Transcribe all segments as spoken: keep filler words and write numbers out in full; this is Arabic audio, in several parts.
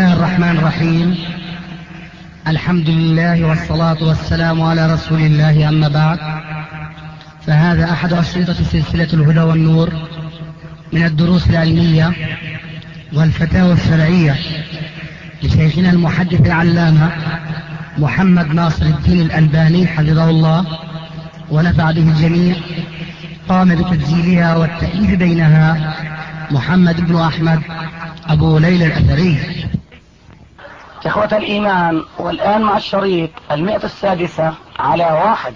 الله الرحمن الرحيم. الحمد لله والصلاة والسلام على رسول الله، أما بعد، فهذا أحد أشرطة سلسلة الهدى والنور من الدروس العلمية والفتاوى الشرعية لشيخنا المحدث العلامة محمد ناصر الدين الألباني حفظه الله ونفع به الجميع. قام بتسجيلها والتأليف بينها محمد بن أحمد أبو ليلى الأثري. إخوة الإيمان، والآن مع الشريط المئة السادسة على واحد.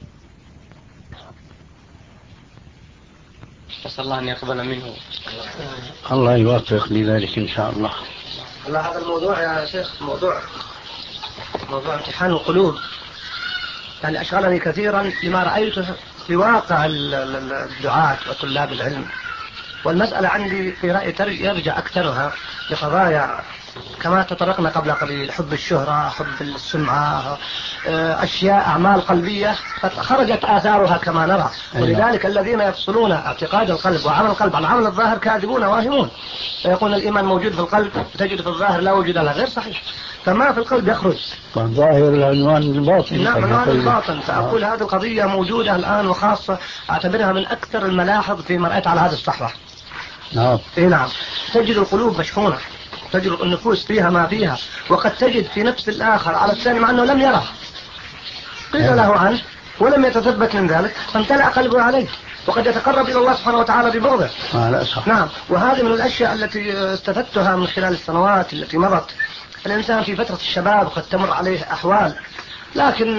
أسأل الله أن يقبل منه. الله يوفق لذلك إن شاء الله. الله، هذا الموضوع يا شيخ موضوع موضوع امتحان القلوب، يعني أشغلني كثيرا لما رأيته في واقع الدعاة وطلاب العلم. والمسألة عندي في رأيي يرجع أكثرها لقضايا كما تطرقنا قبل قليل: حب الشهرة، حب السمعة، أشياء أعمال قلبية خرجت آثارها كما نرى. ولذلك الذين يفصلون اعتقاد القلب وعمل القلب عن عمل الظاهر كاذبون واهمون، فيقول الإيمان موجود في القلب تجد في الظاهر لا وجود له، غير صحيح. فما في القلب يخرج ظاهر العنوان الباطن. نعم، عنوان الباطن. فأقول هذه القضية موجودة الآن، وخاصة أعتبرها من أكثر الملاحظ فيما رأيت على هذه الصحوة. نعم. إيه نعم، تجد القلوب مشحونة، تجد النفوس فيها ما فيها، وقد تجد في نفس الآخر على الثاني مع أنه لم يره، قيل له عنه ولم يتثبت من ذلك فامتلأ قلبه عليه، وقد يتقرب إلى الله سبحانه وتعالى ببغضه. نعم، وهذه من الأشياء التي استفدتها من خلال السنوات التي مضت. الإنسان في فترة الشباب قد تمر عليه أحوال، لكن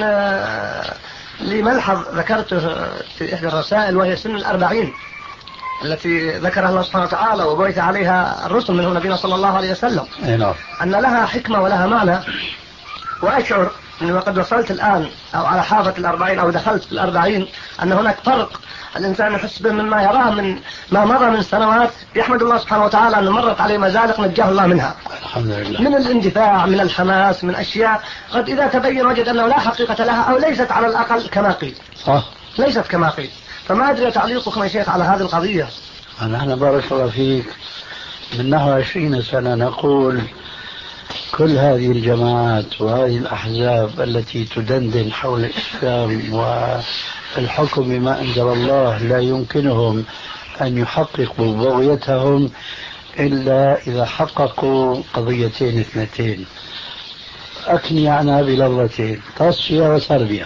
لي ملحظ ذكرته في إحدى الرسائل، وهي سن الأربعين التي ذكرها الله سبحانه وتعالى وبعث عليها الرسل منه نبينا صلى الله عليه وسلم، أن لها حكمة ولها معنى. وأشعر أني وقد وصلت الآن أو على حافة الأربعين أو دخلت في الأربعين أن هناك فرق الإنسان يحس به مما يراه من ما مضى من سنوات. يحمد الله سبحانه وتعالى أن مرت عليه مزالق نجاه الله منها، الحمد لله، من الاندفاع، من الحماس، من أشياء قد إذا تبين وجد أنه لا حقيقة لها، أو ليست على الأقل كما قيل. صح، ليست كما قيل. فما أدري تعليقكم يا شيخ على هذه القضية. نحن بارك الله فيك من نحو عشرين سنة نقول كل هذه الجماعات وهذه الأحزاب التي تدندن حول الإسلام والحكم بما أنزل الله لا يمكنهم أن يحققوا بغيتهم إلا إذا حققوا قضيتين اثنتين أكني عنها بلغتين: تصفية وتربية.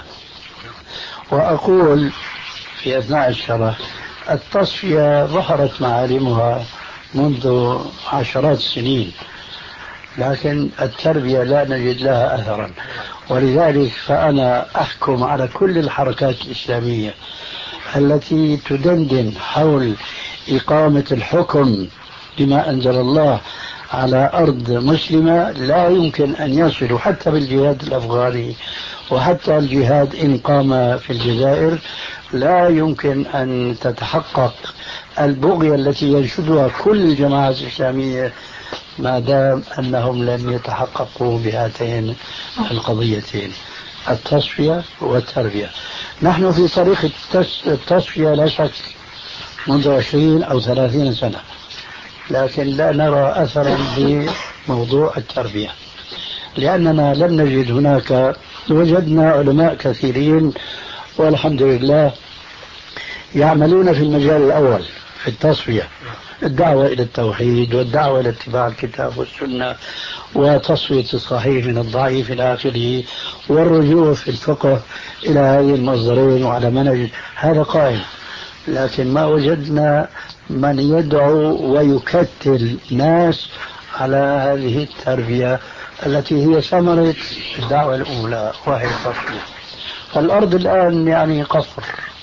وأقول في أثناء الشرح: التصفية ظهرت معالمها منذ عشرات السنين، لكن التربية لا نجد لها أثرا. ولذلك فأنا أحكم على كل الحركات الإسلامية التي تدندن حول إقامة الحكم بما أنزل الله على أرض مسلمة لا يمكن أن يصلوا، حتى بالجهاد الأفغاني وحتى الجهاد إن قام في الجزائر لا يمكن أن تتحقق البغية التي ينشدها كل الجماعات الإسلامية ما دام أنهم لم يتحققوا بهاتين القضيتين: التصفية والتربية. نحن في طريق التصفية لا شك منذ عشرين أو ثلاثين سنة، لكن لا نرى أثرا بموضوع التربية، لأننا لم نجد هناك. وجدنا علماء كثيرين والحمد لله يعملون في المجال الأول في التصفية، الدعوة إلى التوحيد والدعوة إلى اتباع الكتاب والسنة وتصفية الصحيح من الضعيف إلى آخره، والرجوع في الفقه إلى هذه المصدرين وعلى منهج هذا قائم. لكن ما وجدنا من يدعو ويكتل ناس على هذه التربية التي هي ثمرة الدعوة الأولى وهي التصفية. فالأرض الآن يعني قصر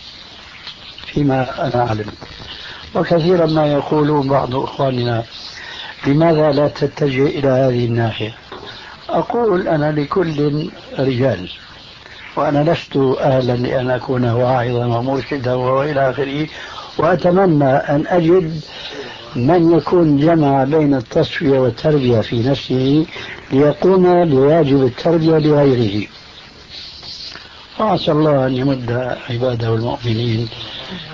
فيما أنا أعلم. وكثيرا ما يقولون بعض إخواننا: لماذا لا تتجه إلى هذه الناحية؟ أقول: أنا لكل رجال، وأنا لست أهلا لأن أكون واعظا ومرشدا وإلى آخره، وأتمنى أن أجد من يكون جمع بين التصفية والتربية في نفسه ليقوم بواجب التربية لغيره. وعسى الله أن يمد عباده المؤمنين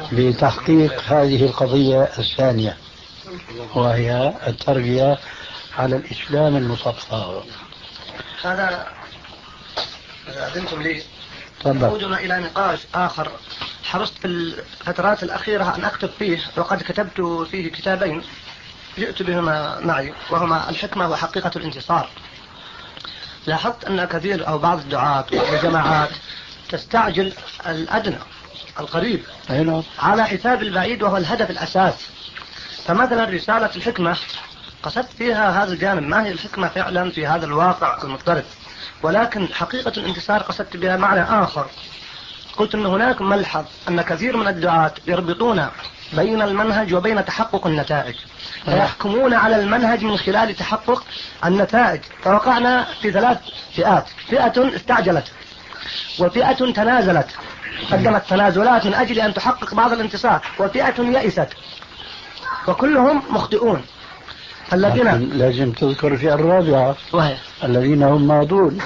بتحقيق هذه القضية الثانية، وهي التربية على الإسلام المصفى. هذا أذنتم لي يعودنا إلى نقاش آخر حرصت في الفترات الأخيرة أن أكتب فيه، وقد كتبت فيه كتابين جئت بهما معي، وهما الحكمة وحقيقة الانتصار. لاحظت أن كثير أو بعض الدعاة والجماعات تستعجل الأدنى القريب على حساب البعيد، وهو الهدف الأساس. فمثلا رسالة الحكمة قصدت فيها هذا الجانب، ما هي الحكمة فعلا في هذا الواقع المضطرب، ولكن حقيقة الانتصار قصدت بها معنى آخر. قلت أن هناك ملحظ أن كثير من الدعاة يربطون بين المنهج وبين تحقق النتائج، فيحكمون على المنهج من خلال تحقق النتائج. فوقعنا في ثلاث فئات: فئة استعجلت، وفئة تنازلت قدمت تنازلات من أجل أن تحقق بعض الانتصار، وفئة يئست، وكلهم مخطئون. الذين لازم تذكر في الرابعة وهي الذين هم ماضون.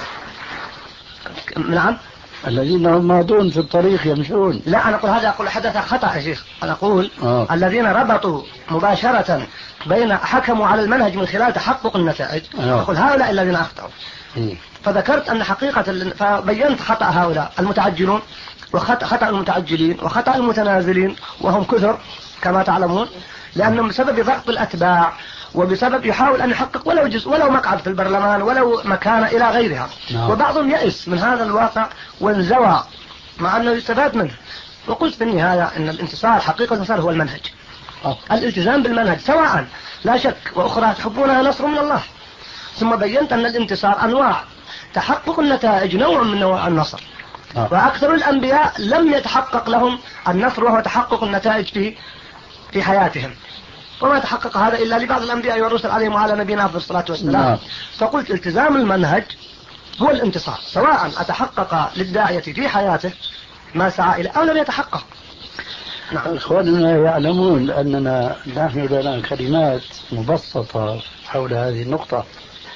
نعم، الذين هم ماضون في الطريق يمشون. لا، أنا أقول هذا، أقول حدث خطأ يا شيخ. أنا أقول آه. الذين ربطوا مباشرة بين حكموا على المنهج من خلال تحقق النتائج، آه. أقول هؤلاء الذين أخطأوا. فذكرت أن حقيقة، فبينت خطأ هؤلاء المتعجلون وخطأ خطأ المتعجلين وخطأ المتنازلين، وهم كثر كما تعلمون، لأنهم بسبب ضغط الأتباع وبسبب يحاول أن يحقق ولو جزء، ولو مقعد في البرلمان، ولو مكانة إلى غيرها. نعم. وبعضهم يئس من هذا الواقع وانزوى مع أنه يستفاد منه. وقلت في النهاية أن الانتصار، حقيقة الانتصار هو المنهج، أوه. الالتزام بالمنهج سواء، لا شك، وأخرى تحبونها نصر من الله. ثم بينت أن الانتصار أنواع، تحقق النتائج نوع من نوع النصر، أوه. وأكثر الأنبياء لم يتحقق لهم النصر، وهو تحقق النتائج في في حياتهم، وما تحقق هذا إلا لبعض الأنبياء والرسل عليهم وعلى نبينا أفضل الصلاة والسلام. نعم. فقلت التزام المنهج هو الانتصار، سواء أتحقق للداعية في حياته ما سعى إليه أو لم يتحقق. نعم. إخواننا يعلمون أننا نحن لنا كلمات مبسطة حول هذه النقطة،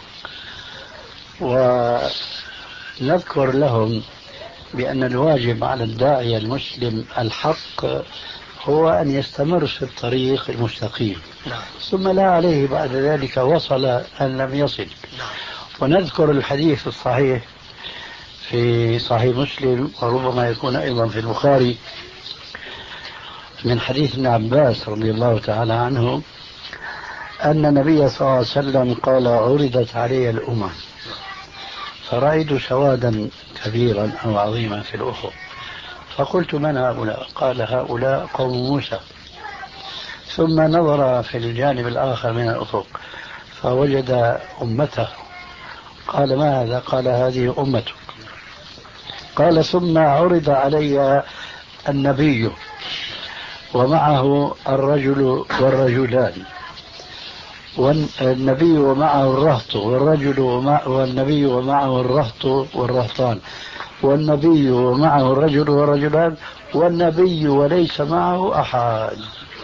ونذكر لهم بأن الواجب على الداعية المسلم الحق هو أن يستمر في الطريق المستقيم. نعم. ثم لا عليه بعد ذلك وصل أن لم يصل. نعم. ونذكر الحديث الصحيح في صحيح مسلم، وربما يكون أيضا في البخاري، من حديث ابن عباس رضي الله تعالى عنه أن النبي صلى الله عليه وسلم قال: عرضت علي الأمم فرأيت سوادا كبيرا أو عظيما في الأفق، فقلت: من هؤلاء؟ قال: هؤلاء قوم موسى. ثم نظر في الجانب الآخر من الأفق فوجد أمته، قال: ما هذا؟ قال: هذه أمتك. قال: ثم عرض علي النبي ومعه الرجل والرجلان، والنبي ومعه الرهط والرجل ومع والنبي ومعه الرهط والرهطان، والنبي ومعه الرجل والرجلان، والنبي وليس معه أحد.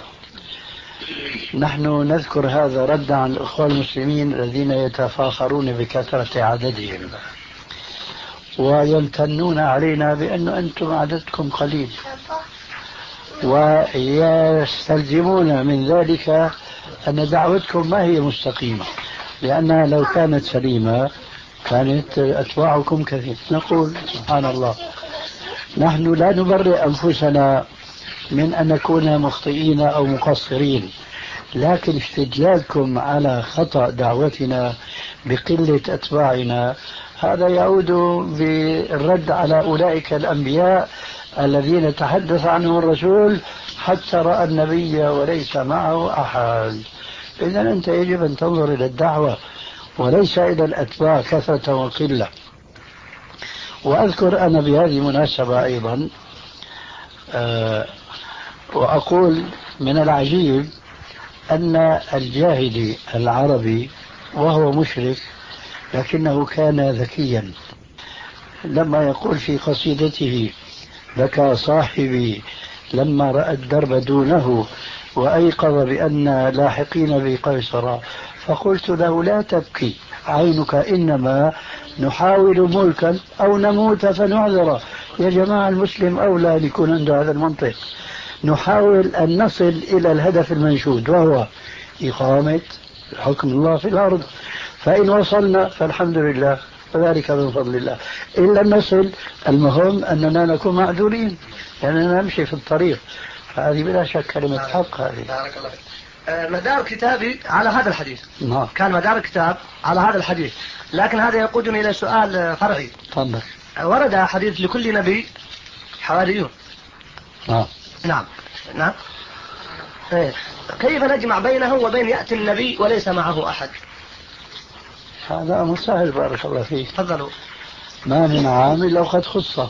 نحن نذكر هذا رد عن الأخوة المسلمين الذين يتفاخرون بكثرة عددهم ويمتنون علينا بأن أنتم عددكم قليل، ويستلزمون من ذلك أن دعوتكم ما هي مستقيمة، لأنها لو كانت سليمة كانت أتباعكم كثير. نقول سبحان الله، نحن لا نبرئ أنفسنا من أن نكون مخطئين أو مقصرين، لكن استدلالكم على خطأ دعوتنا بقلة أتباعنا هذا يعود بالرد على أولئك الأنبياء الذين تحدث عنهم الرسول حتى رأى النبي وليس معه أحد. إذا أنت يجب أن تنظر إلى الدعوة وليس إلى الأتباع كثرة وقلة. وأذكر أنا بهذه المناسبة أيضا أه وأقول من العجيب أن الجاهلي العربي وهو مشرك لكنه كان ذكيا، لما يقول في قصيدته: بكى صاحبي لما رأى الدرب دونه وأيقظ بأن لاحقين بقيصر، فقلت له: لا تبكي عينك، إنما نحاول ملكا أو نموت فنعذر. يا جماعة، المسلم أولى ليكون عنده هذا المنطق. نحاول أن نصل إلى الهدف المنشود وهو إقامة حكم الله في الأرض، فإن وصلنا فالحمد لله وذلك من فضل الله. إن لم نصل المهم أننا نكون معذورين لأننا نمشي في الطريق. هذه بلا شك كلمة حق هذه. بارك الله فيك. آه مدار كتابي على هذا الحديث. نعم. كان مدار الكتاب على هذا الحديث، لكن هذا يقودني إلى سؤال فرعي. تفضل. آه ورد حديث لكل نبي حواريون. نعم. نعم. نعم. إيه. كيف نجمع بينه وبين يأتي النبي وليس معه أحد؟ هذا أمر سهل بارك الله فيك. تفضلوا. ما من عامل لو قد خصه.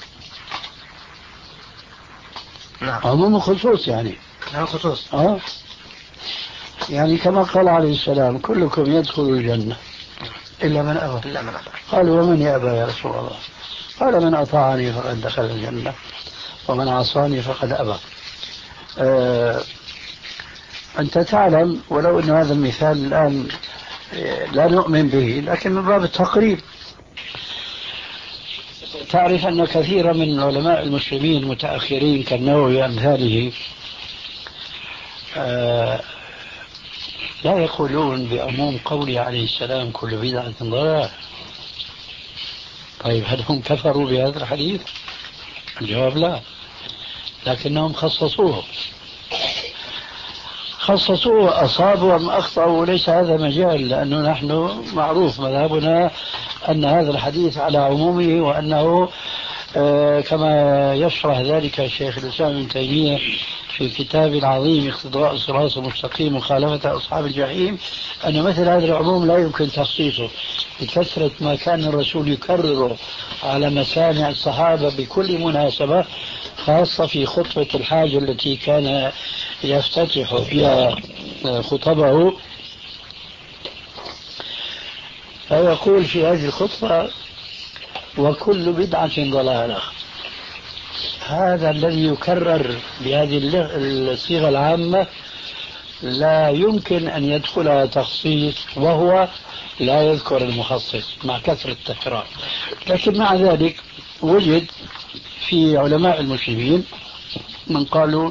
نعم. عموم خصوص يعني. نعم خصوص. آه. يعني كما قال عليه السلام كلكم يدخل الجنة إلا من أبى. إلا من أبى. قالوا ومن يأبى يا رسول الله؟ قال من أطاعني فقد دخل الجنة ومن عصاني فقد أبى. آه أنت تعلم ولو أن هذا المثال الآن لا نؤمن به لكن من باب التقريب. تعرف أن كثيرا من علماء المسلمين المتأخرين كالنووي وأمثاله آه لا يقولون بعموم قوله عليه السلام كل بدعة ضلالة. طيب هل هم كفروا بهذا الحديث؟ الجواب لا، لكنهم خصصوه خصصوه أصابوا أم أخطأوا ليس هذا مجال، لأنه نحن معروف مذهبنا أن هذا الحديث على عمومه وأنه آه كما يشرح ذلك الشيخ الإسلام ابن تيمية في كتاب العظيم اقتضاء الصراط المستقيم مخالفة أصحاب الجحيم أن مثل هذا العموم لا يمكن تخصيصه بكثرة ما كان الرسول يكرره على مسامع الصحابة بكل مناسبة، خاصة في خطبة الحاجة التي كان يفتتح فيها خطبه. فيقول في هذه الخطبة وكل بدعة ضلالة. هذا الذي يكرر بهذه الصيغة العامة لا يمكن أن يدخلها تخصيص وهو لا يذكر المخصص مع كثرة التكرار. لكن مع ذلك وجد في علماء المسلمين من قالوا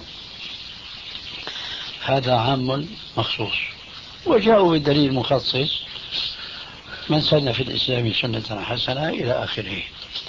هذا عام مخصوص وجاءوا بالدليل مخصص من سن في الإسلام سنة حسنة إلى آخره.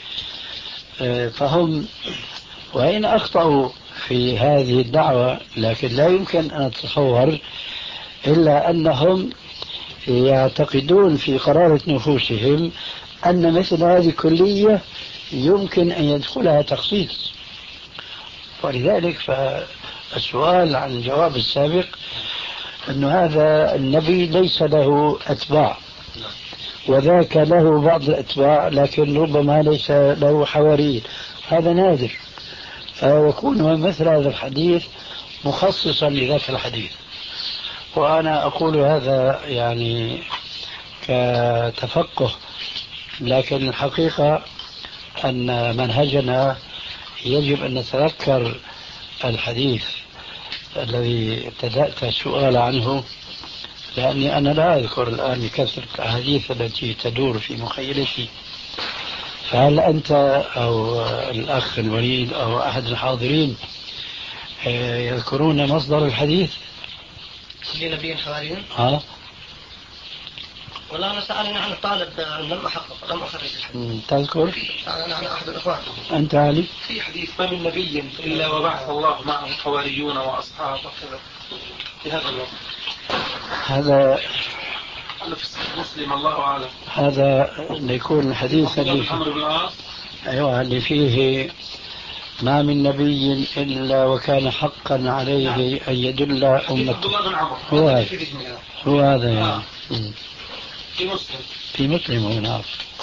فهم وإن أخطأوا في هذه الدعوة لكن لا يمكن أن أتصور إلا أنهم يعتقدون في قرارة نفوسهم أن مثل هذه الكلية يمكن أن يدخلها تخصيص. ولذلك فالسؤال عن الجواب السابق أن هذا النبي ليس له أتباع وذاك له بعض الأتباع لكن ربما ليس له حواريين، هذا نادر. فيكون مثل هذا الحديث مخصصا لذاك الحديث. وأنا أقول هذا يعني كتفقه، لكن الحقيقة أن منهجنا يجب أن نتذكر الحديث الذي ابتدأت السؤال عنه، لأني أنا لا أذكر الآن كثرة الأحاديث التي تدور في مخيلتي. فهل أنت أو الأخ الوليد أو أحد الحاضرين يذكرون مصدر الحديث؟ كل نبي حواريون؟ ها؟ والله أنا سألني عن الطالب لم أحقق لم أخرج الحديث. تذكر؟ سألني عن أحد الإخوان. أنت علي؟ في حديث ما من نبي إلا وبعث الله معه حواريون وأصحاب وكذا في هذا الوقت. هذا في مسلم الله أعلم. هذا يكون الحديث اللي أيوة اللي فيه ما من نبي إلا وكان حقا عليه أن يدل أمته. هو هذا هو هذا يعني في مسلم في مسلم هنا.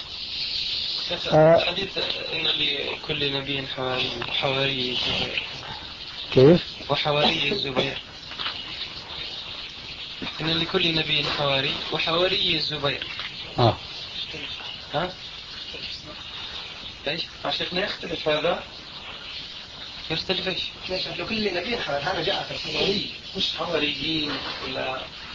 حديث إن لكل نبي حواري حواري الزبير. كيف؟ وحواري الزبير. إن لكل نبي حواري وحواري الزبير. آه. ها؟ إيش؟ عشان يختلف هذا. يختلف إيش؟ لكل نبي حواري هذا جاء في الحواري مش حواريين ولا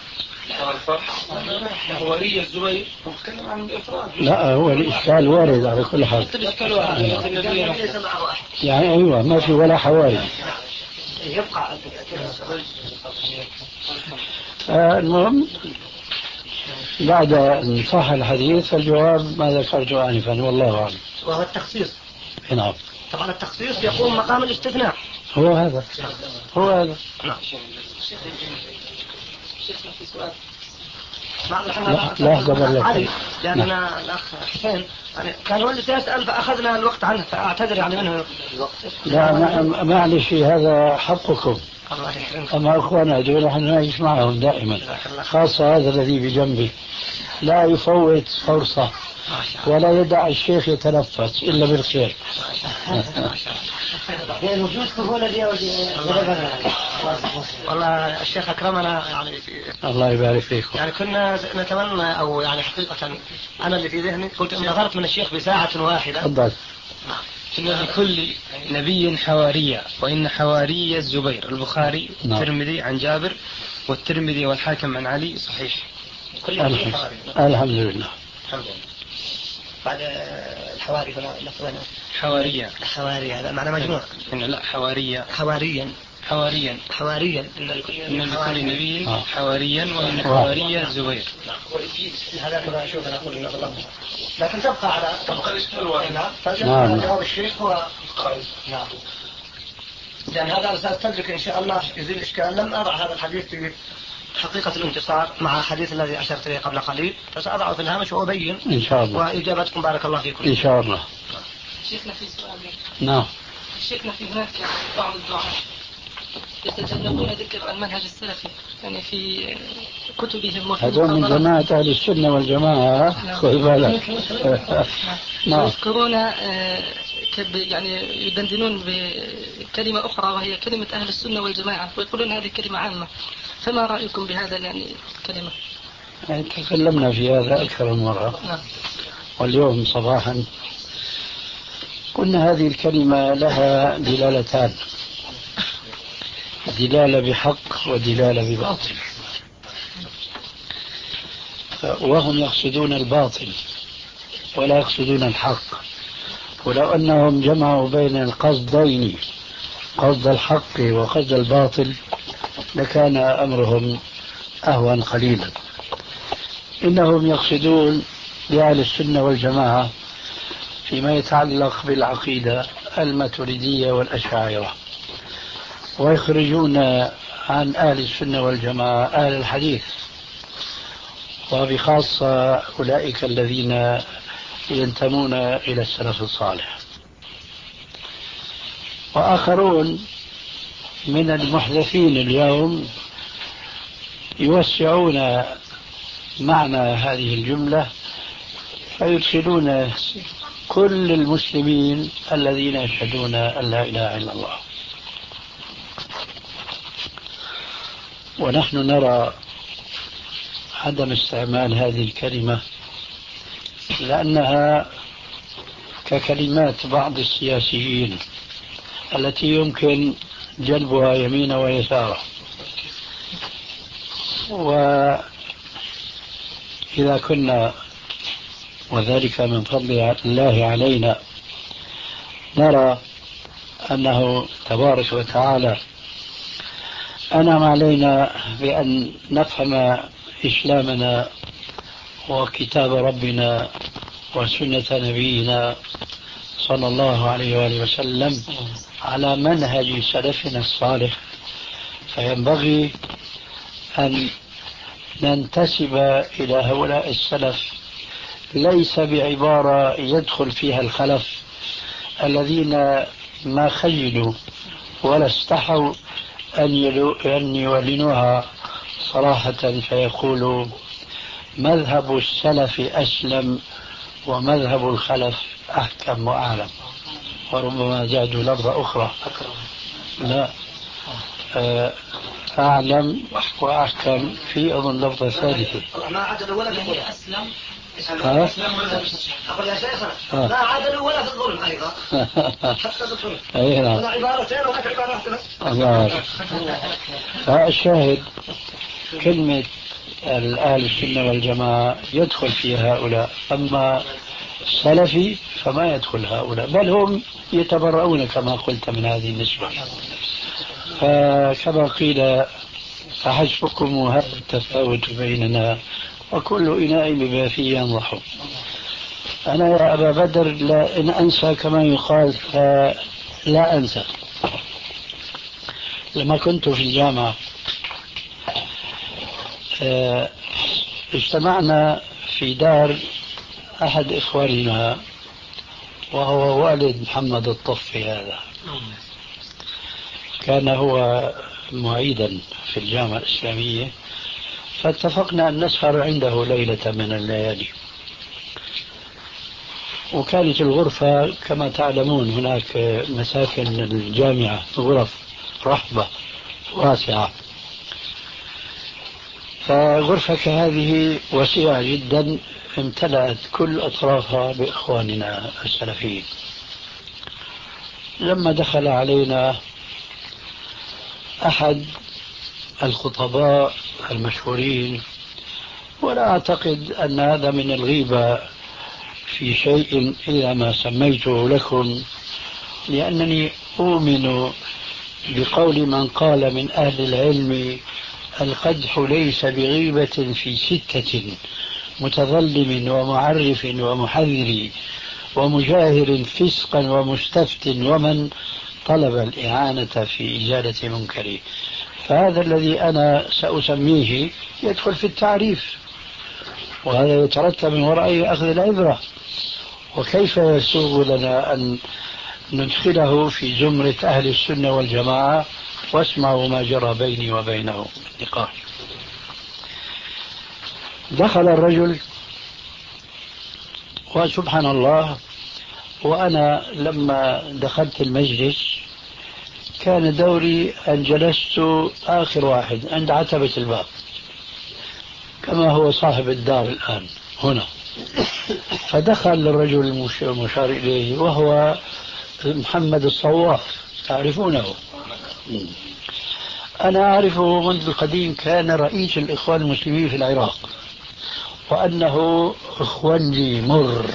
حواري الزبير نتكلم عن الإفراد. لا هو الإشكال وارد على كل حال. الإشكال وارد. يعني أيوة ما في ولا حواري. يبقى المهم بعد أن صح الحديث الجواب ما ذكرت آنفا والله أعلم. وهو التخصيص. نعم. طبعا التخصيص يقوم مقام الاستثناء. هو هذا هو هذا. نعم. لحظة علي لأن الأخ حسين يعني كان هو اللي سيسأل فأخذنا الوقت عنه فأعتذر يعني منه الوقت. لا معلش هذا حقكم. الله يحرمك. أما أخوانا دول نحن نعيش معهم دائما، خاصة هذا الذي بجنبي لا يفوت فرصة ولا يدع الشيخ يتنفس إلا بالخير. وجود سهولة دي والله الشيخ أكرمنا يعني في الله يبارك فيكم. يعني كنا نتمنى أو يعني حقيقة أنا اللي في ذهني قلت إن نظرت من الشيخ بساعة واحدة. تفضل. إن لكل نبي حوارية، وإن حواري الزبير البخاري والترمذي عن جابر والترمذي والحاكم عن علي صحيح. الحمد لله. الحمد لله. بعد الحواري فلا لفظنا حوارية. حواري هذا معنى مجموع. إن لا حوارية. حواريا. حواريا. حواريا. إن لكل نبي حواريا وإن حواري الزبير. هذا كذا أشوف أنا أقول إنه الله. لكن تبقى على تبقى. نعم. جواب الشيخ هو. نعم. لأن هذا أساس تدرك إن شاء الله يزيل الإشكال. لم أضع هذا الحديث في حقيقة الانتصار مع الحديث الذي أشرت إليه قبل قليل، فسأضعه في الهامش وأبين إن شاء الله. وإجابتكم بارك الله فيكم. إن شاء الله. شيخنا في سؤال. نعم. شيخنا في هناك بعض الدعاة يتجنبون ذكر المنهج السلفي يعني في كتبهم وفي هذول من جماعة أهل السنة والجماعة. خذ بالك. نعم. يذكرون يعني يدندنون بكلمة أخرى وهي كلمة أهل السنة والجماعة ويقولون هذه كلمة عامة، فما رأيكم بهذا يعني الكلمة؟ يعني تكلمنا في هذا أكثر من مرة. نعم. واليوم صباحا قلنا هذه الكلمة لها دلالتان، دلالة بحق ودلالة بباطل، وهم يقصدون الباطل ولا يقصدون الحق. ولو أنهم جمعوا بين القصدين قصد الحق وقصد الباطل لكان أمرهم أهون قليلا. إنهم يقصدون بأهل السنة والجماعة فيما يتعلق بالعقيدة الماتريدية والأشاعرة، ويخرجون عن أهل السنة والجماعة أهل الحديث، وبخاصة أولئك الذين ينتمون إلى السلف الصالح. وآخرون من المحدثين اليوم يوسعون معنى هذه الجملة فيدخلون كل المسلمين الذين يشهدون أن لا إله إلا الله. ونحن نرى عدم استعمال هذه الكلمة لأنها ككلمات بعض السياسيين التي يمكن جلبها يمينا ويسارا. وإذا كنا وذلك من فضل الله علينا نرى أنه تبارك وتعالى أنعم علينا بأن نفهم إسلامنا وكتاب ربنا وسنة نبينا صلى الله عليه وآله وسلم على منهج سلفنا الصالح، فينبغي أن ننتسب إلى هؤلاء السلف ليس بعبارة يدخل فيها الخلف الذين ما خجلوا ولا استحوا أن يولنوها صراحة فيقولوا مذهب السلف أسلم ومذهب الخلف أحكم وأعلم، وربما زادوا لفظة أخرى لا أعلم وأحكم في أظن لفظة ثالثة ما عدلوا ولا في أسلم. ها؟ أقول يا شيخنا لا عدلوا ولا في الظلم أيضا حتى بالظلم. أي نعم. ولا عبارتين ولا عبارات. الله. فالشاهد كلمة الأهل السنة والجماعة يدخل في هؤلاء، أما السلفي فما يدخل هؤلاء، بل هم يتبرؤون كما قلت من هذه النسبة. فكما قيل فحسبكم هذا التفاوت بيننا وكل إناء بما فيه ينضح. أنا يا أبا بدر لا إن أنسى كما يقال فلا أنسى. لما كنت في الجامعة اجتمعنا في دار أحد إخواننا وهو والد محمد الطفي. هذا كان هو معيدا في الجامعة الإسلامية، فاتفقنا أن نسهر عنده ليلة من الليالي. وكانت الغرفة كما تعلمون هناك مساكن الجامعة غرف رحبة واسعة، فغرفة كهذه وسيعة جدا امتلأت كل أطرافها بإخواننا السلفيين. لما دخل علينا أحد الخطباء المشهورين، ولا أعتقد أن هذا من الغيبة في شيء إذا ما سميته لكم، لأنني أؤمن بقول من قال من أهل العلم: القدح ليس بغيبة في ستة: متظلم ومعرف ومحذر ومجاهر فسقا ومستفت ومن طلب الإعانة في إزالة منكره. فهذا الذي أنا سأسميه يدخل في التعريف، وهذا يترتب من وراءه أخذ العبرة. وكيف يسوغ لنا أن ندخله في زمرة أهل السنة والجماعة؟ واسمعوا ما جرى بيني وبينه نقاش. دخل الرجل وسبحان الله، وأنا لما دخلت المجلس كان دوري أن جلست آخر واحد عند عتبة الباب كما هو صاحب الدار الآن هنا. فدخل الرجل المشار إليه وهو محمد الصواف، تعرفونه. أنا أعرفه منذ القديم، كان رئيس الإخوان المسلمين في العراق، وأنه إخواني مر.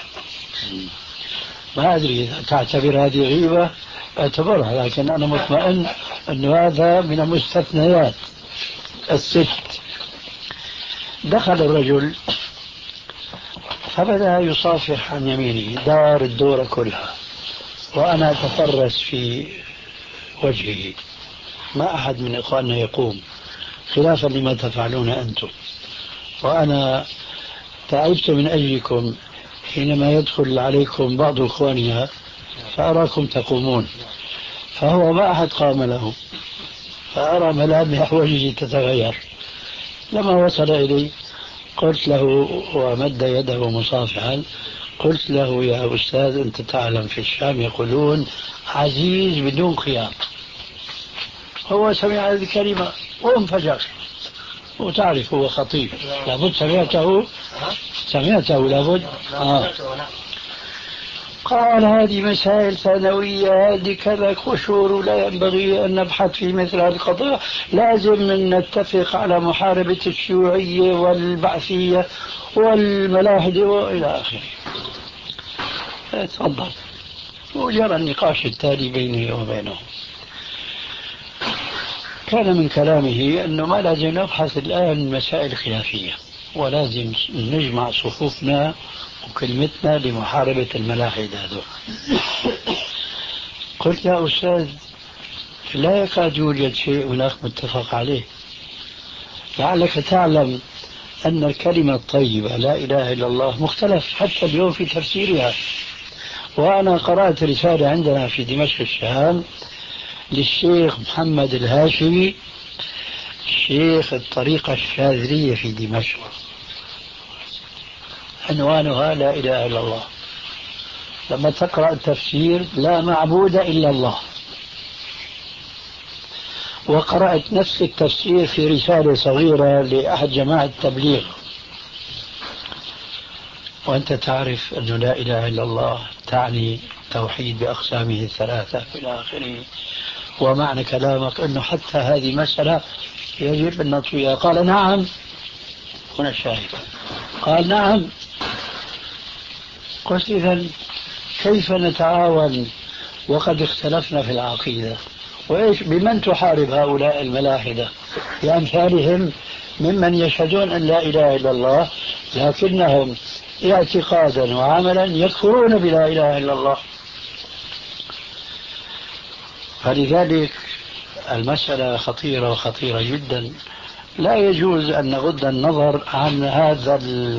ما أدري إذا تعتبر هذه غيبة اعتبرها، لكن أنا مطمئن أن هذا من المستثنيات الست. دخل الرجل فبدأ يصافح عن يمينه، دار الدورة كلها، وأنا أتفرس في وجهه. ما أحد من إخواننا يقوم، خلافا لما تفعلون أنتم. وأنا تعبت من أجلكم حينما يدخل عليكم بعض إخواننا فأراكم تقومون، فهو ما أحد قام له، فأرى ملامح وجهي تتغير. لما وصل إلي قلت له ومد يده مصافحا، قلت له: يا أستاذ، أنت تعلم في الشام يقولون عزيز بدون خيار. هو سمع هذه الكلمة وانفجر، وتعرف هو خطيب، لابد سمعته سمعته لابد آه. قال: هذه مسائل ثانوية، هذه كذا قشور، لا ينبغي أن نبحث في مثل هذه القضايا، لازم أن نتفق على محاربة الشيوعية والبعثية والملاحدة وإلى آخره. تفضل. وجرى النقاش التالي بيني وبينه. كان من كلامه أنه ما لازم نبحث الآن مسائل خلافية، ولازم نجمع صفوفنا وكلمتنا لمحاربة الملاحدة هذول. قلت: يا أستاذ، لا يكاد يوجد شيء هناك متفق عليه. لعلك تعلم أن الكلمة الطيبة لا إله إلا الله مختلف حتى اليوم في تفسيرها. وأنا قرأت رسالة عندنا في دمشق الشام للشيخ محمد الهاشمي، شيخ الطريقة الشاذلية في دمشق، عنوانها لا إله إلا الله. لما تقرأ التفسير: لا معبود إلا الله. وقرأت نفس التفسير في رسالة صغيرة لأحد جماعة التبليغ. وأنت تعرف أن لا إله إلا الله تعني توحيد بأقسامه الثلاثة إلى آخره. ومعنى كلامك أنه حتى هذه مسألة يجب أن نطويها. قال: نعم. هنا الشاهد. قال: نعم. قلت: إذن كيف نتعاون وقد اختلفنا في العقيدة؟ وإيش بمن تحارب هؤلاء الملاحدة بأمثالهم ممن يشهدون أن لا إله إلا الله لكنهم اعتقادا وعملا يكفرون بلا إله إلا الله. فلذلك المسألة خطيرة وخطيرة جدا، لا يجوز أن نغض النظر عن هذا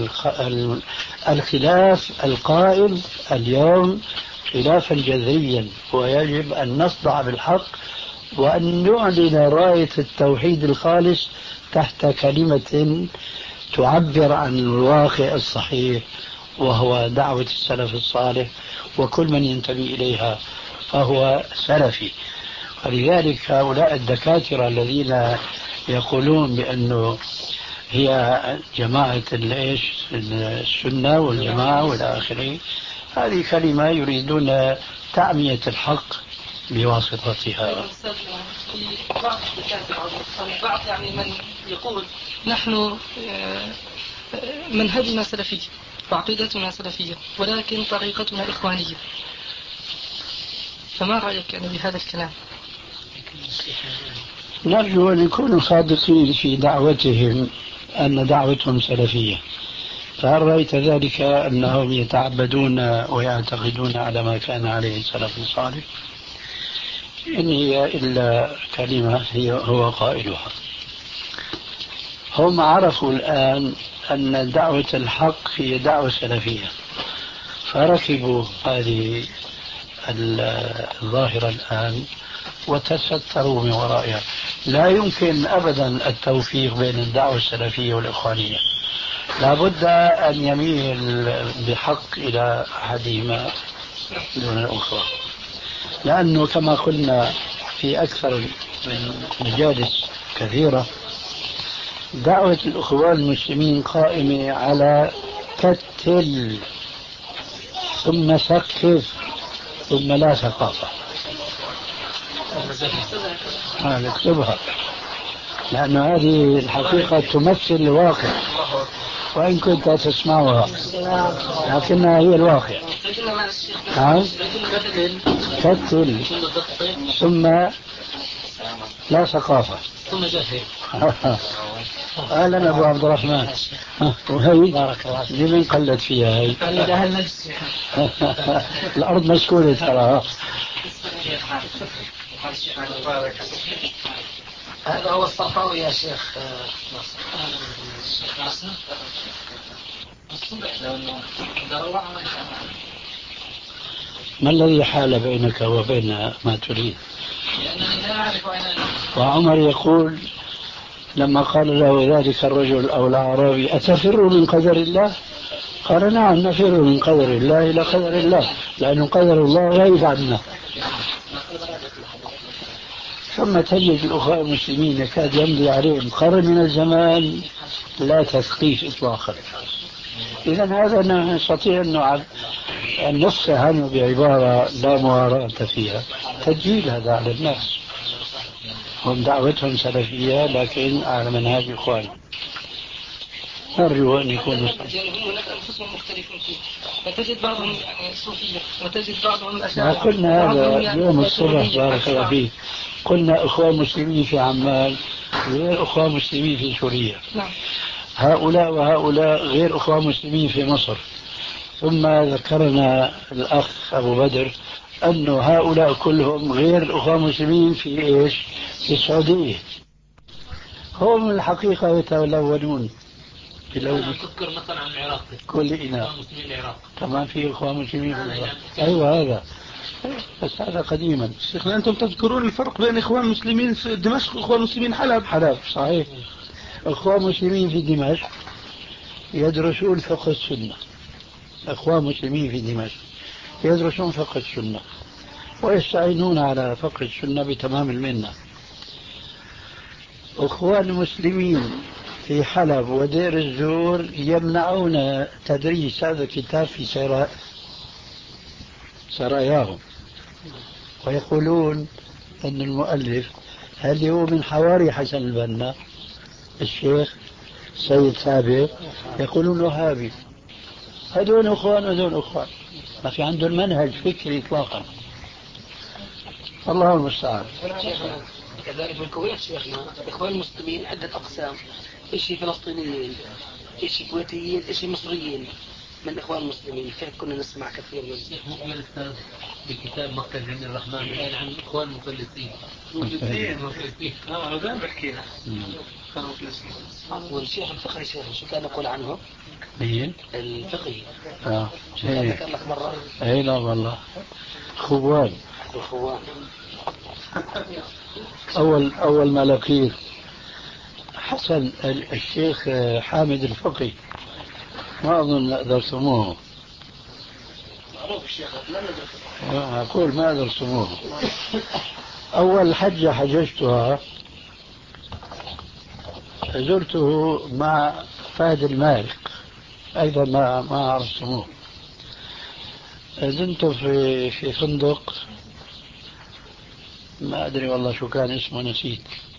الخلاف القائم اليوم خلافا جذريا، ويجب أن نصدع بالحق وأن نعلن راية التوحيد الخالص تحت كلمة تعبر عن الواقع الصحيح، وهو دعوة السلف الصالح، وكل من ينتمي إليها فهو سلفي. ولذلك هؤلاء الدكاترة الذين يقولون بأنه هي جماعة الإيش السنة والجماعة والى آخره، هذه كلمة يريدون تعمية الحق بواسطتها. في بعض الدكاترة بعض يعني من يقول نحن منهجنا سلفي وعقيدتنا سلفية ولكن طريقتنا إخوانية، فما رأيك يعني بهذا الكلام؟ نرجو أن يكونوا صادقين في دعوتهم أن دعوتهم سلفية. فهل رأيت ذلك أنهم يتعبدون ويعتقدون على ما كان عليه السلف الصالح؟ إن هي إلا كلمة هي هو قائلها. هم عرفوا الآن أن دعوة الحق هي دعوة سلفية، فركبوا هذه الظاهرة الآن وتستروا من ورائها. لا يمكن أبدا التوفيق بين الدعوة السلفية والإخوانية، لا بد أن يميل بحق إلى أحدهما دون الأخرى، لأنه كما قلنا في أكثر من مجالس كثيرة دعوة الأخوان المسلمين قائمة على كتل ثم سقف ثم لا ثقافة. هذا اكتبها، لأن هذه الحقيقة تمثل الواقع وإن كنت تسمعها لكنها هي الواقع. كتل ثم لا ثقافة ثم جهل. أهلا أبو عبد الرحمن. وهي لمن قلت فيها هي؟ الأرض مسكونة ترى. هذا هو الصفاوي يا شيخ ناصر. ما الذي حال بينك وبين ما تريد؟ وعمر يقول لما قال له ذلك الرجل أو الأعرابي أتفر من قدر الله؟ قال نعم نفر من قدر الله إلى قدر الله، لأن قدر الله غيب عنا. ثم تجد الأخوة المسلمين يكاد يمضي عليهم قرن من الزمان لا تثقيف إطلاقا. إذا هذا نستطيع أن نفصح عنه بعبارة لا مواراة فيها، تسجيل هذا على الناس. هم دعوتهم سلفية لكن على منهاج إخوان. نرجو أن يكونوا هناك أنفسهم مختلفون فيه، فتجد بعضهم يعني صوفية وتجد بعضهم أشاعرة. قلنا هذا يوم الصبح بارك الله فيه، قلنا إخوان مسلمين في عمان غير إخوان مسلمين في سوريا. نعم. هؤلاء وهؤلاء غير إخوان مسلمين في مصر. ثم ذكرنا الأخ أبو بدر أن هؤلاء كلهم غير أخوان مسلمين في إيش؟ في السعودية. هم الحقيقة يتلونون تذكر مثلا عن العراق كل إناء مسلمين العراق طبعا في إخوان مسلمين في العراق. أيوة هذا بس هذا قديما. شيخنا أنتم تذكرون الفرق بين إخوان مسلمين في دمشق وإخوان مسلمين حلب. حلب صحيح. إخوان مسلمين في دمشق يدرسون فقه السنة. إخوان مسلمين في دمشق يدرسون فقه السنة ويستعينون على فقه السنة بتمام المنة. إخوان المسلمين في حلب ودير الزور يمنعون تدريس هذا الكتاب في سراء سراياهم، ويقولون أن المؤلف هل هو من حواري حسن البنا الشيخ سيد سابق، يقولون وهابي. هذول أخوان وهذول أخوان، ما في عندهم منهج فكري إطلاقا. الله المستعان. كذلك في الكويت شيخنا الإخوان المسلمين عدة أقسام، إشي فلسطينيين، إشي كويتيين، إشي مصريين من الإخوان المسلمين. كيف كنا نسمع كثير من الشيخ مؤمن أستاذ بكتاب مقتل جند الرحمن قال عن الإخوان المفلسين. مفلسين مفلسين. آه هذا بحكي كانوا مفلسين. والشيخ الفقهي شيخ شو كان يقول عنه؟ مين؟ الفقهي. اه. شو كان ذكر لك مرة؟ اي لا والله. خوان. الخوان. أول أول ما لقيت حسن الشيخ حامد الفقي، ما أظن درسموه. معروف الشيخ لم ندرسه. أقول ما درسموه. أول حجة حججتها زرته مع فهد المالك، أيضا ما ما عرفتموه. زنت في في فندق ما أدري والله شو كان اسمه نسيت.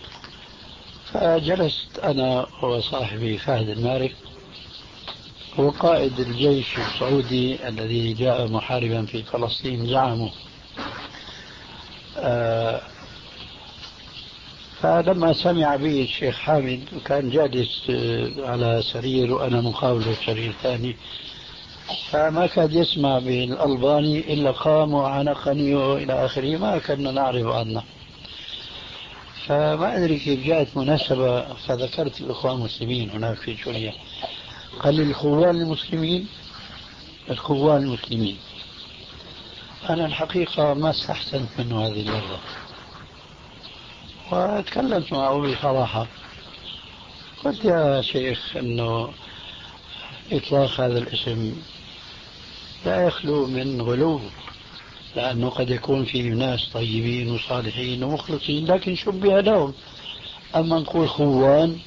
فجلست أنا وصاحبي فهد المالك، هو قائد الجيش السعودي الذي جاء محاربا في فلسطين زعمه. آه فلما سمع بي الشيخ حامد وكان جالس على سرير وأنا مقابله سرير ثاني، فما كاد يسمع بالألباني إلا قام وعنقني وإلى آخره، ما كنا نعرف عنه. فما أدري كيف جاءت مناسبة فذكرت الإخوان المسلمين هناك في سوريا. قال لي الخوان المسلمين، الخوان المسلمين. أنا الحقيقة ما استحسنت منه هذه اللغة، وتكلمت معه بصراحة. قلت يا شيخ أنه إطلاق هذا الاسم لا يخلو من غلو، لأنه قد يكون في ناس طيبين وصالحين ومخلصين لكن شبه لهم. أما نقول خوان،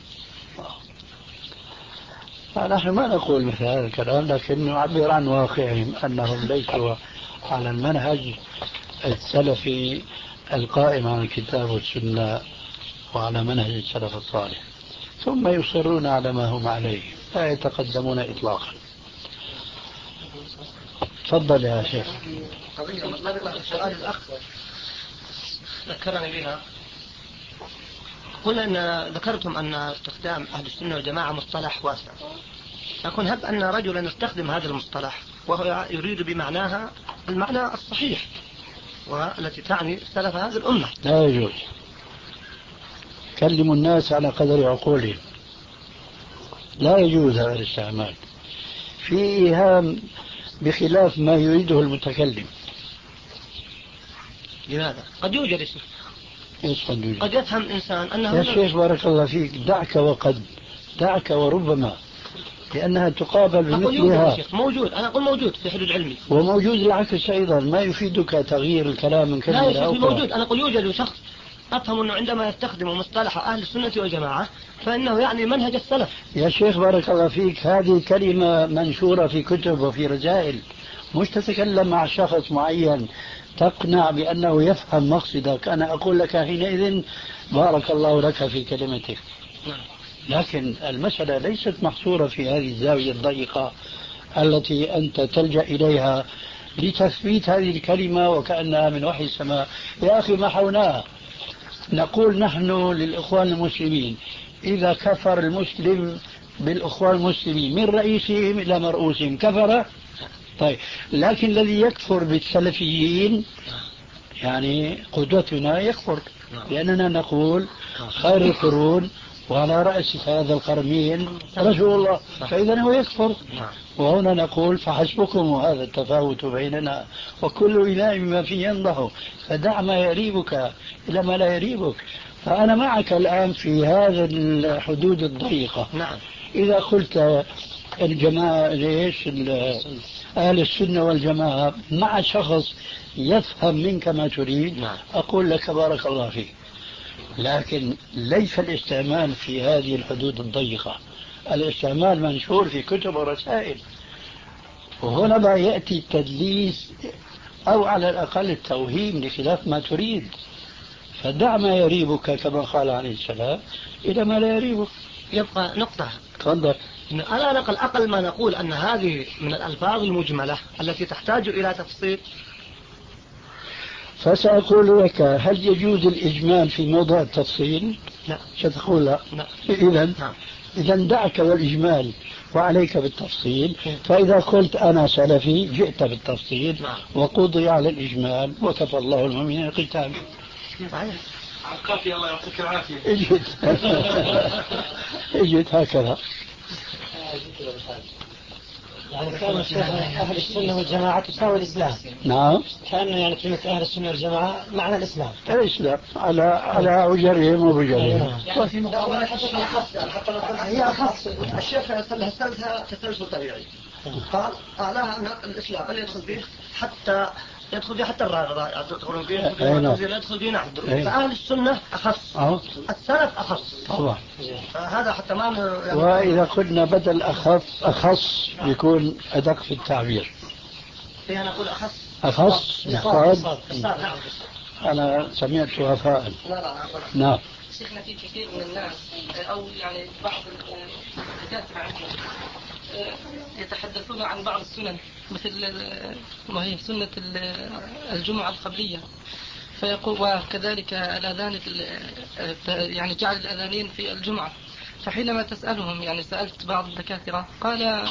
فنحن ما نقول مثل هذا الكلام، لكن نعبر عن واقعهم أنهم ليسوا على المنهج السلفي القائم على الكتاب والسنة وعلى منهج السلف الصالح، ثم يصرون على ما هم عليه لا يتقدمون إطلاقا. تفضل يا شيخ. قضية مرتبطة بسؤال الأخ ذكرني بها. قلنا أن ذكرتم أن استخدام أهل السنة والجماعة مصطلح واسع، لكن هب أن رجلا يستخدم هذا المصطلح وهو يريد بمعناها المعنى الصحيح والتي تعني سلف هذه الأمة. لا يجوز. كلموا الناس على قدر عقولهم، لا يجوز هذا الاستعمال، في إيهام بخلاف ما يريده المتكلم. لماذا؟ قد يوجد اسم. قد, قد يفهم إنسان أنه يا شيخ بارك الله فيك، دعك وقد، دعك وربما، لأنها تقابل بمثلها. موجود، أنا أقول موجود في حدود علمي، وموجود العكس أيضا، ما يفيدك تغيير الكلام من كلمة لا يا أخرى. موجود، أنا أقول يوجد شخص أفهم أنه عندما يستخدم مصطلح أهل السنة والجماعة فإنه يعني منهج السلف. يا شيخ بارك الله فيك، هذه كلمة منشورة في كتب وفي رسائل، مش تتكلم مع شخص معين تقنع بأنه يفهم مقصدك. أنا أقول لك حينئذ بارك الله لك في كلمتك، لكن المسألة ليست محصورة في هذه الزاوية الضيقة التي أنت تلجأ إليها لتثبيت هذه الكلمة وكأنها من وحي السماء. يا أخي محوناها، نقول نحن للإخوان المسلمين إذا كفر المسلم بالإخوان المسلمين من رئيسهم إلى مرؤوسهم كفر. طيب، لكن الذي يكفر بالسلفيين يعني قدوتنا يكفر، لأننا نقول خير القرون وعلى رأس هذا القرنين رسول الله، فإذا هو يكفر. وهنا نقول فحسبكم هذا التفاوت بيننا وكل إله بما فيه ينضح، فدع ما يريبك إلى ما لا يريبك. فأنا معك الآن في هذا الحدود الضيقة. نعم. إذا قلت الجماعة ليش أهل السنة والجماعة مع شخص يفهم منك ما تريد، نعم. أقول لك بارك الله فيك، لكن ليس الاستعمال في هذه الحدود الضيقة. الاستعمال منشور في كتب ورسائل، وهنا ما يأتي التدليس أو على الأقل التوهيم لخلاف ما تريد. فدع ما يريبك كما قال عليه السلام إلى ما لا يريبك. يبقى نقطة. تفضل. على الأقل أقل ما نقول أن هذه من الألفاظ المجملة التي تحتاج إلى تفصيل. فسأقول لك هل يجوز الإجمال في موضع التفصيل؟ لا. ستقول لا. لا. إذا نعم. إذا دعك والإجمال وعليك بالتفصيل. فإذا قلت أنا سلفي جئت بالتفصيل. نعم. وقضي على الإجمال وكفى الله المؤمنين القتال. صحيح. عقافي الله يعطيك العافية. اجت اجت هكذا. يعني كان الشيخ أهل السنة والجماعة تساوي الإسلام. نعم. كأنه يعني كلمة أهل السنة والجماعة معنى الإسلام. الإسلام على على أجرهم وبجرهم. وفي مقابلة حتى لو هي أخص. الشيخ الثالثة تسلسل طبيعي. قال أعلاها أن الإسلام اللي يدخل فيه حتى يدخل فيه حتى الرافضة يدخلون فيه يدخل فيه نعم. فأهل السنة أخص. السلف أخص. طبعا. هذا حتى ما يعني وإذا قلنا بدل أخف أخص يكون أدق في التعبير. إيه أنا أقول أخص. أخص صاد. أنا سمعت وفاء. لا لا. نعم. شيخنا في كثير من الناس أو يعني بعض الدكاترة عندنا يتحدثون عن بعض السنن مثل ما هي سنة الجمعة القبلية فيقول وكذلك الأذان يعني جعل الأذانين في الجمعة. فحينما تسألهم يعني سألت بعض الدكاترة قال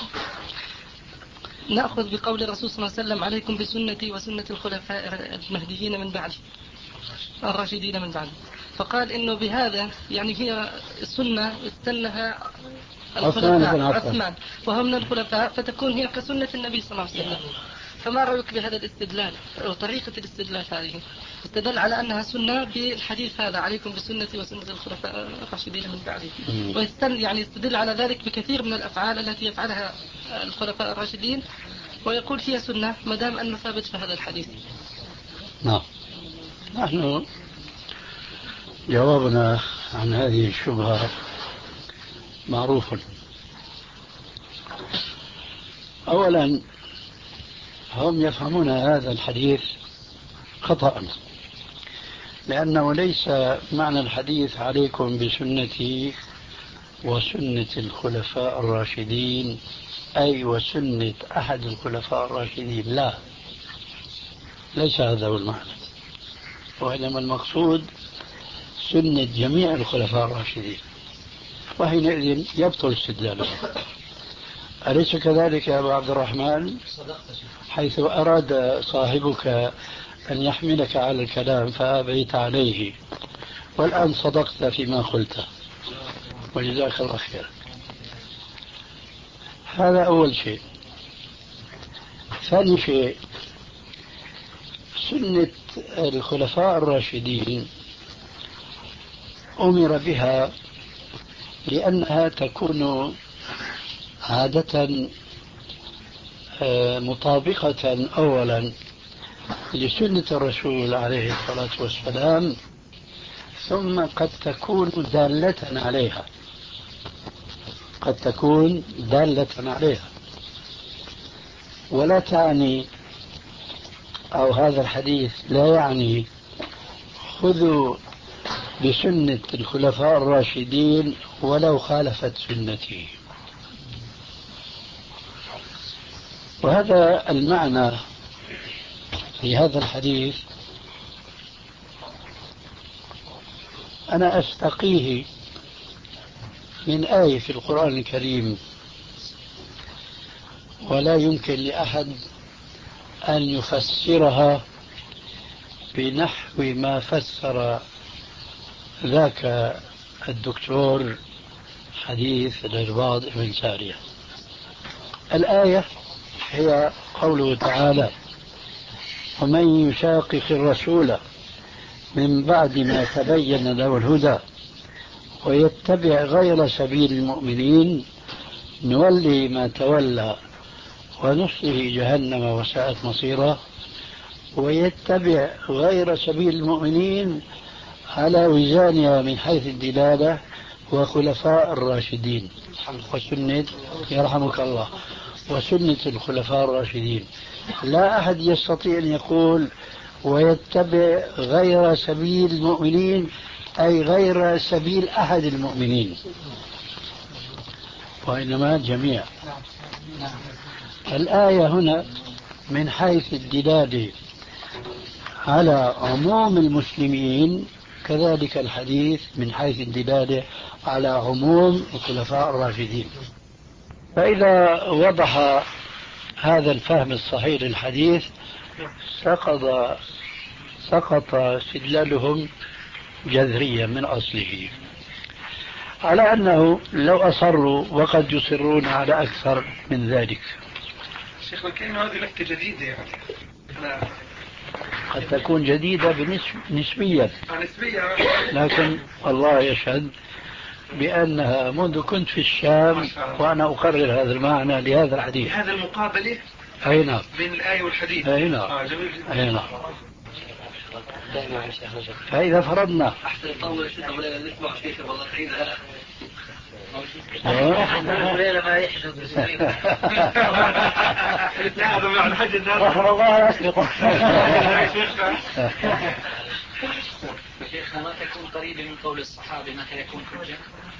نأخذ بقول الرسول صلى الله عليه وسلم عليكم بسنتي وسنة الخلفاء المهديين من بعدي الراشدين من بعدي. فقال إنه بهذا يعني هي السنة استنها الخلفاء عثمان وهم من الخلفاء فتكون هي كسنة النبي صلى الله عليه وسلم. فما رأيك بهذا الاستدلال أو طريقة الاستدلال هذه؟ استدل على أنها سنة بالحديث هذا عليكم بسنتي وسنة الخلفاء الراشدين من بعدي ويستن يعني يستدل على ذلك بكثير من الأفعال التي يفعلها الخلفاء الراشدين ويقول فيها سنة ما دام أنه ثابت في هذا الحديث. نعم. نحن جوابنا عن هذه الشبهة معروف. أولا هم يفهمون هذا الحديث خطأ لأنه ليس معنى الحديث عليكم بسنتي وسنة الخلفاء الراشدين أي وسنة أحد الخلفاء الراشدين. لا، ليس هذا هو المعنى، وإنما المقصود سنة جميع الخلفاء الراشدين، وحينئذ يبطل استدلاله. أليس كذلك يا أبا عبد الرحمن؟ حيث أراد صاحبك أن يحملك على الكلام فأبيت عليه، والآن صدقت فيما قلته وجزاك الله خير. هذا أول شيء. ثاني شيء، سنة الخلفاء الراشدين أمر بها لأنها تكون عادة مطابقة أولا لسنة الرسول عليه الصلاة والسلام، ثم قد تكون دالة عليها قد تكون دالة عليها ولا تعني، أو هذا الحديث لا يعني خذوا بسنة الخلفاء الراشدين ولو خالفت سنتي. وهذا المعنى في هذا الحديث أنا أستقيه من آية في القرآن الكريم، ولا يمكن لأحد أن يفسرها بنحو ما فسر ذاك الدكتور حديث الإرباض بن سارية. الآية هي قوله تعالى: ومن يشاقق الرسول من بعد ما تبين له الهدى ويتبع غير سبيل المؤمنين نولي ما تولى ونصله جهنم وساءت مصيرا. ويتبع غير سبيل المؤمنين على وزانها من حيث الدلالة وخلفاء الراشدين وسنة يرحمك الله وسنة الخلفاء الراشدين. لا أحد يستطيع أن يقول ويتبع غير سبيل المؤمنين أي غير سبيل أحد المؤمنين، وإنما جميع. الآية هنا من حيث الدلالة على عموم المسلمين، كذلك الحديث من حيث الدلالة على عموم الخلفاء الراشدين. فإذا وضح هذا الفهم الصحيح للحديث سقط سقط استدلالهم جذريا من أصله، على أنه لو أصروا وقد يصرون على أكثر من ذلك. شيخ وكأنه هذه لفتة جديدة يعني أنا قد تكون جديدة نسبيا، لكن الله يشهد بأنها منذ كنت في الشام وأنا أقرر هذا المعنى لهذا الحديث. هذا المقابلة أي نعم بين الآية والحديث. أي نعم آه جميل جدا. أي نعم. دائما يا شيخ رجب. فإذا فرضنا أحسن يطول الشيخ ولا نسمع شيخ والله تعيدها. ولا ما يحدث بسبيل. لا هذا مع الحج الناس. رحمه الله يسبقه. شيخنا ما تكون قريبة من قول الصحابة متى يكون حجة؟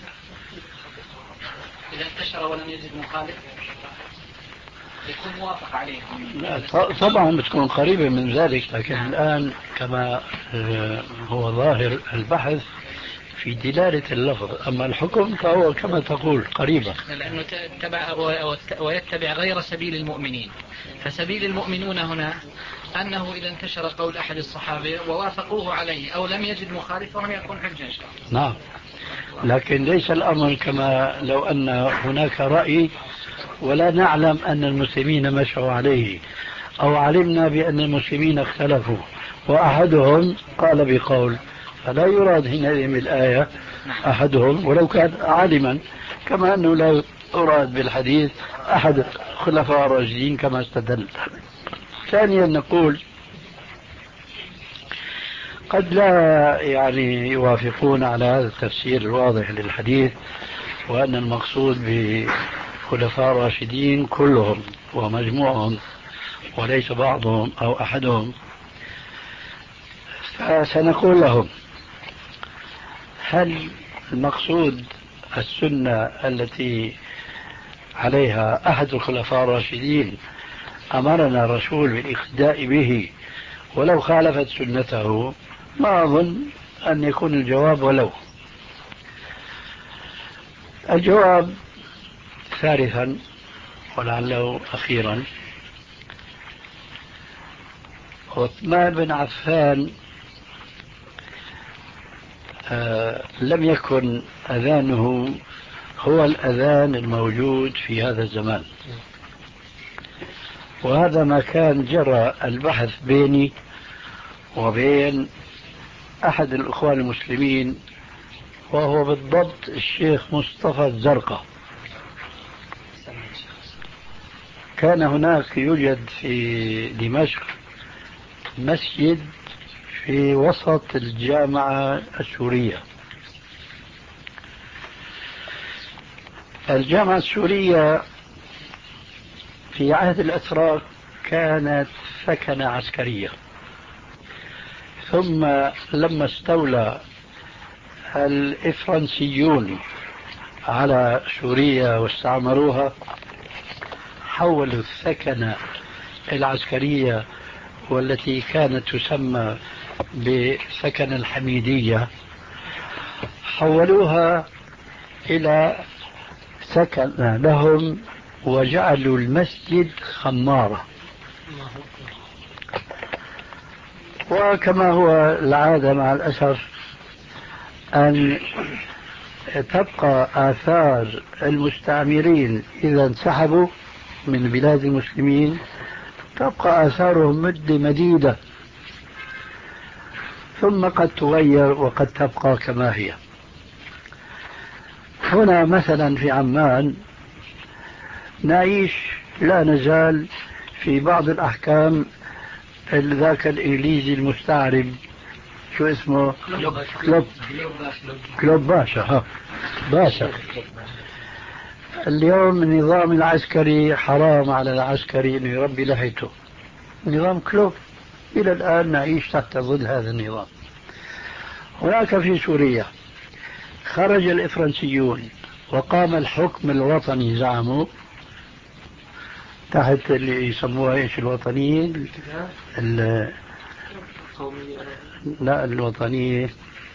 إذا انتشر ولم يجد مخالف يكون موافق عليه. طبعا بتكون قريبة من ذلك، لكن الآن كما هو ظاهر البحث في دلالة اللفظ، أما الحكم فهو كما تقول قريبة، لأنه تتبع ويتبع غير سبيل المؤمنين. فسبيل المؤمنون هنا أنه إذا انتشر قول أحد الصحابة ووافقوه عليه أو لم يجد مخالفهم يكون حجة إن شاء الله. نعم، لكن ليس الأمر كما لو أن هناك رأي ولا نعلم أن المسلمين مشوا عليه، أو علمنا بأن المسلمين اختلفوا وأحدهم قال بقول، فلا يراد هنا بالآية أحدهم ولو كان عالما، كما أنه لا يراد بالحديث أحد خلفاء الراشدين كما استدل. ثانيا نقول قد لا يعني يوافقون على هذا التفسير الواضح للحديث، وأن المقصود بخلفاء الراشدين كلهم ومجموعهم وليس بعضهم أو أحدهم. فسنقول لهم هل المقصود السنة التي عليها أحد الخلفاء الراشدين أمرنا الرسول بالاقتداء به ولو خالفت سنته؟ ما أظن أن يكون الجواب ولو. الجواب ثالثا ولعله أخيرا، عثمان بن عفان آه لم يكن أذانه هو الأذان الموجود في هذا الزمان، وهذا ما كان جرى البحث بيني وبين أحد الإخوان المسلمين، وهو بالضبط الشيخ مصطفى الزرقاء. كان هناك يوجد في دمشق مسجد في وسط الجامعة السورية. الجامعة السورية في عهد الأتراك كانت سكنة عسكرية، ثم لما استولى الإفرنسيون على سوريا واستعمروها حولوا السكنة العسكرية والتي كانت تسمى بسكن الحميدية، حولوها إلى سكن لهم وجعلوا المسجد خمارة. وكما هو العادة مع الأسف أن تبقى آثار المستعمرين إذا انسحبوا من بلاد المسلمين، تبقى آثارهم مدة مديدة ثم قد تغير وقد تبقى كما هي. هنا مثلا في عمان نعيش لا نزال في بعض الأحكام ذاك الإنجليزي المستعرب، شو اسمه؟ كلوب كلوب باشا. ها باشا. اليوم النظام العسكري حرام على العسكري أن يربي لحيته، نظام كلوب. إلى الآن نعيش تحت ظل هذا النظام. هناك في سوريا خرج الإفرنسيون وقام الحكم الوطني، زعموا تحت اللي يسموها ايش الوطنيين، القومية لا الوطنية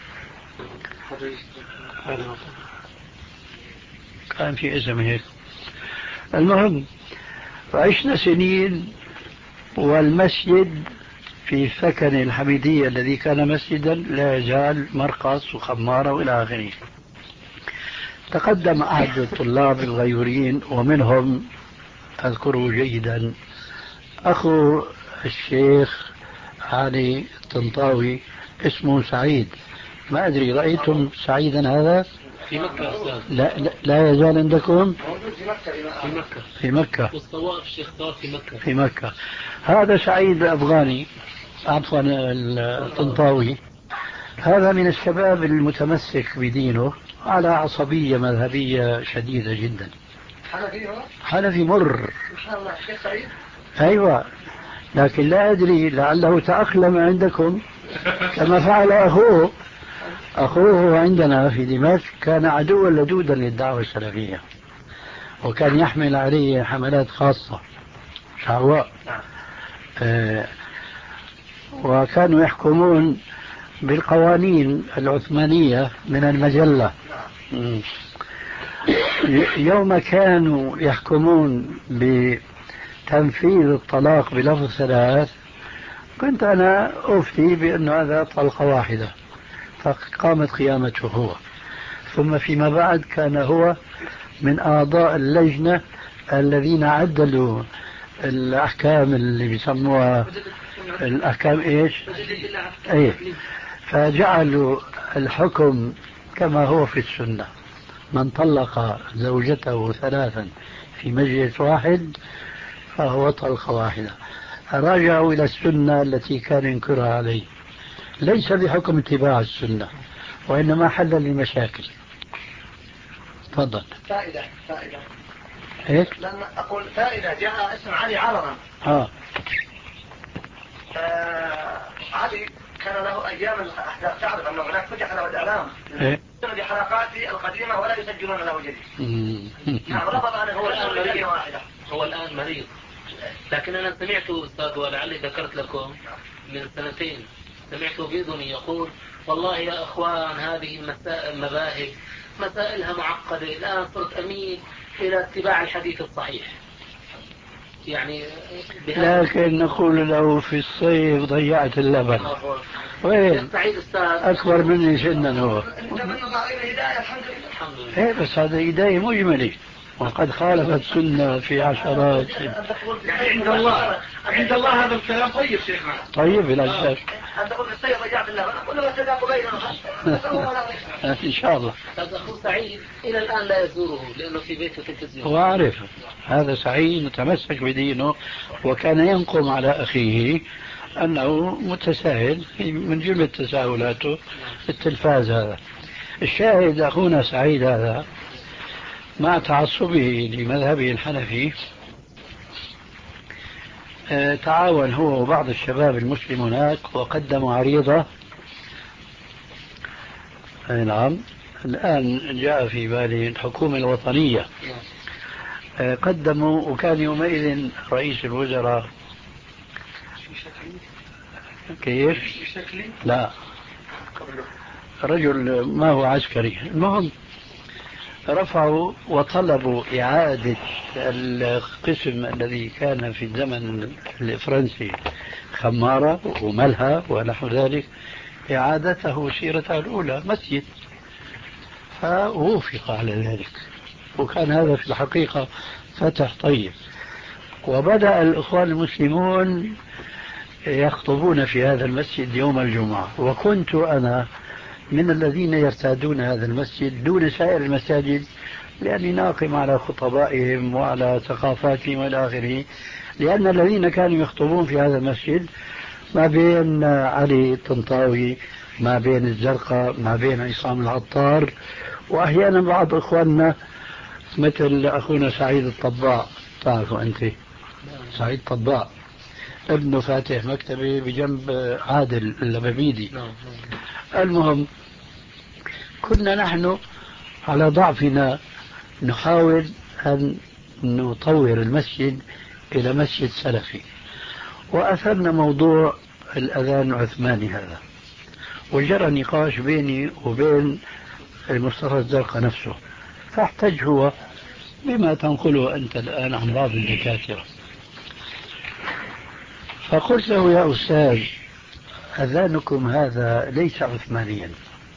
كان في اسم هيك. المهم فعشنا سنين والمسجد في سكن الحميدية الذي كان مسجدا لا يزال مرقص وخمارة وإلى آخره. تقدم أحد الطلاب الغيورين ومنهم أذكره جيدا أخو الشيخ علي الطنطاوي اسمه سعيد. ما أدري رأيتم سعيدا هذا في مكة؟ لا, لا, لا يزال عندكم في مكة في مكة في مكة والطواف الشيخ طواف في مكة في مكة. هذا سعيد الأفغاني عفوا الطنطاوي، هذا من الشباب المتمسك بدينه على عصبية مذهبية شديدة جدا. حنفي مر. أيوة، لكن لا أدري لعله تأقلم عندكم كما فعل أخوه. أخوه عندنا في دمشق كان عدوا لدودا للدعوة السلفية، وكان يحمل عليه حملات خاصة شعواء. آه وكانوا يحكمون بالقوانين العثمانية من المجلة. يوم كانوا يحكمون بتنفيذ الطلاق بلفظ ثلاث كنت أنا أفتي بأن هذا طلقة واحدة، فقامت قيامته هو. ثم فيما بعد كان هو من أعضاء اللجنة الذين عدلوا الأحكام اللي بيسموها الأحكام إيش؟ إيه، فجعلوا الحكم كما هو في السنة: من طلق زوجته ثلاثا في مجلس واحد فهو طلقة واحدة. راجعوا إلى السنة التي كان ينكرها عليه، ليس بحكم اتباع السنة وإنما حل للمشاكل. تفضل. فائدة فائدة هيك؟ لأن أقول فائدة. جاء اسم علي علرا. آه. آه علي كان له أيام الأحداث، تعرف أنه هناك فتح له الإعلام إيه؟ بحلقاته القديمة ولا يسجلون له جديد. نعم، رفض أنه هو الآن مريض. واحدة. هو الآن مريض، لكن أنا سمعته أستاذ ولعلي ذكرت لكم من سنتين، سمعته بإذني يقول: والله يا أخوان هذه المذاهب مسائلها معقدة، الآن صرت أميل إلى اتباع الحديث الصحيح. يعني لكن نقول له في الصيف ضيعت اللبن. وين أكبر مني سنا هو. إيه بس هذا هداية مجملة وقد خالفت سنة في عشرات. عند الله عند الله هذا الكلام طيب شيخنا. طيب بلا شك. أنت قلت الصيف ضيعت اللبن، أقول له صدق بيننا إن شاء الله. هذا أخو سعيد إلى الآن لا يزوره لأنه في بيته تلفزيون. هو عارف هذا سعيد متمسك بدينه، وكان ينقم على أخيه أنه متساهل من جملة تساهلاته التلفاز. هذا الشاهد أخونا سعيد هذا مع تعصبه لمذهبه الحنفي تعاون هو وبعض الشباب المسلم هناك وقدموا عريضة. نعم، الآن جاء في بالي الحكومة الوطنية. قدموا، وكان يومئذ رئيس الوزراء كيف؟ لا، رجل ما هو عسكري. المهم رفعوا وطلبوا إعادة القسم الذي كان في الزمن الفرنسي خمارة وملهى ونحو ذلك، إعادته سيرته الأولى مسجد، فوافق على ذلك. وكان هذا في الحقيقة فتح طيب. وبدأ الإخوان المسلمون يخطبون في هذا المسجد يوم الجمعة، وكنت أنا من الذين يرتادون هذا المسجد دون سائر المساجد، لأني ناقم على خطبائهم وعلى ثقافاتهم والى آخره. لأن الذين كانوا يخطبون في هذا المسجد ما بين علي الطنطاوي، ما بين الزرقاء، ما بين عصام العطار، وأحيانا بعض إخواننا مثل أخونا سعيد الطباع. تعرفوا أنت سعيد الطباع ابنه فاتح مكتبة بجنب عادل اللبابيدي. المهم كنا نحن على ضعفنا نحاول أن نطور المسجد إلى مسجد سلفي، وأثرنا موضوع الأذان العثماني هذا، وجرى نقاش بيني وبين مصطفى الزرقاء نفسه، فاحتج هو بما تنقله أنت الآن عن بعض الدكاترة. فقلت له يا أستاذ أذانكم هذا ليس عثمانيا،